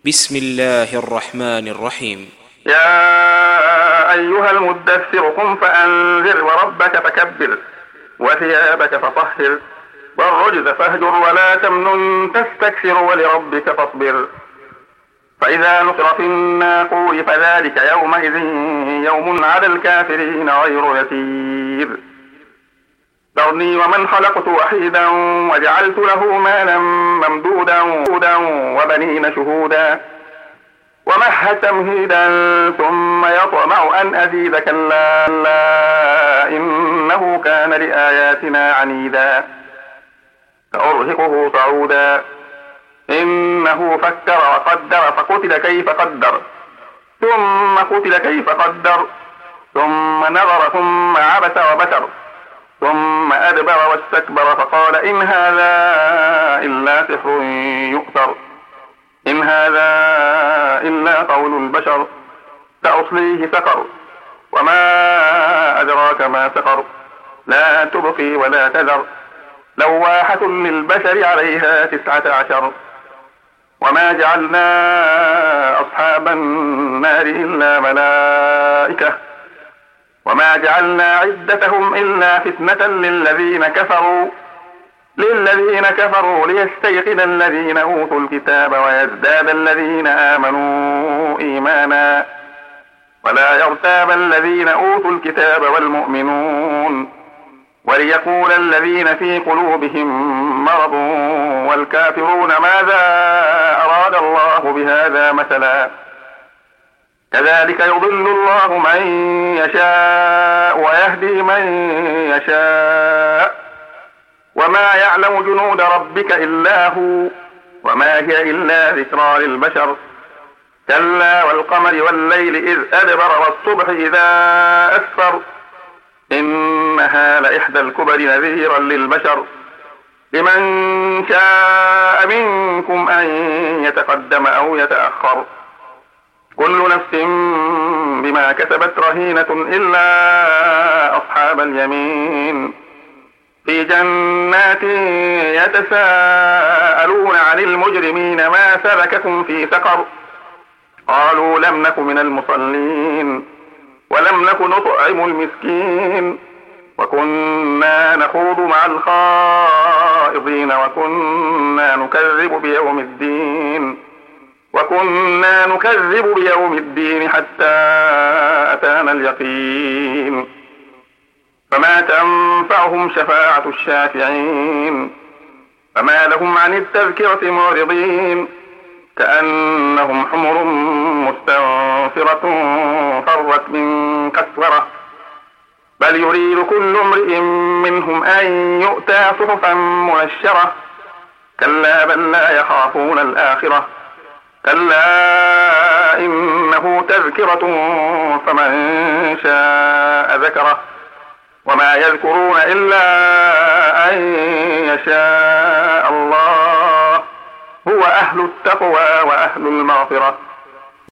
بسم الله الرحمن الرحيم. يا أيها المدثر قم فأنذر وربك فكبر وثيابك فطهر والرجز فاهجر ولا تمنن تستكثر ولربك فاصبر فإذا نقر في الناقور فذلك يومئذ يوم على الكافرين غير يسير ذرني ومن خلقت وحيدا وجعلت له مالا ممدودا وبنين شهودا ومهدت تمهيدا ثم يطمع أن أزيد كلا إنه كان لآياتنا عنيدا سأرهقه صعودا إنه فكر وقدر فقتل كيف قدر ثم قتل كيف قدر ثم نظر ثم عبس وبسر ثم أدبر واستكبر فقال إن هذا إلا سحر يؤثر إن هذا إلا قول البشر سأصليه سقر وما أدراك ما سقر لا تبقي ولا تذر لواحة للبشر عليها 19 وما جعلنا أصحاب النار إلا ملائكة وما جعلنا عدتهم إلا فتنة للذين كفروا ليستيقن الذين أوتوا الكتاب ويزداد الذين آمنوا إيمانا ولا يرتاب الذين أوتوا الكتاب والمؤمنون وليقول الذين في قلوبهم مرض والكافرون ماذا أراد الله بهذا مثلا كذلك يضل الله من يشاء ويهدي من يشاء وما يعلم جنود ربك إلا هو وما هي إلا ذكرى للبشر كلا والقمر والليل إذ أدبر والصبح إذا أسفر إنها لإحدى الكبر نذيرا للبشر لمن شاء منكم أن يتقدم أو يتأخر كل نفس بما كسبت رهينة إلا أصحاب اليمين في جنات يتساءلون عن المجرمين ما سلككم في سقر قالوا لم نك من المصلين ولم نك نطعم المسكين وكنا نخوض مع الخائضين وكنا نكذب بيوم الدين حتى أتانا اليقين فما تنفعهم شفاعة الشافعين فما لهم عن التذكرة معرضين كأنهم حمر مستنفرة فرت من قسورة بل يريد كل امرئ منهم أن يؤتى صحفا منشرة كلا بل لا يخافون الآخرة كلا إنه تذكرة فمن شاء ذكره وما يذكرون إلا أن يشاء الله هو أهل التقوى وأهل المغفرة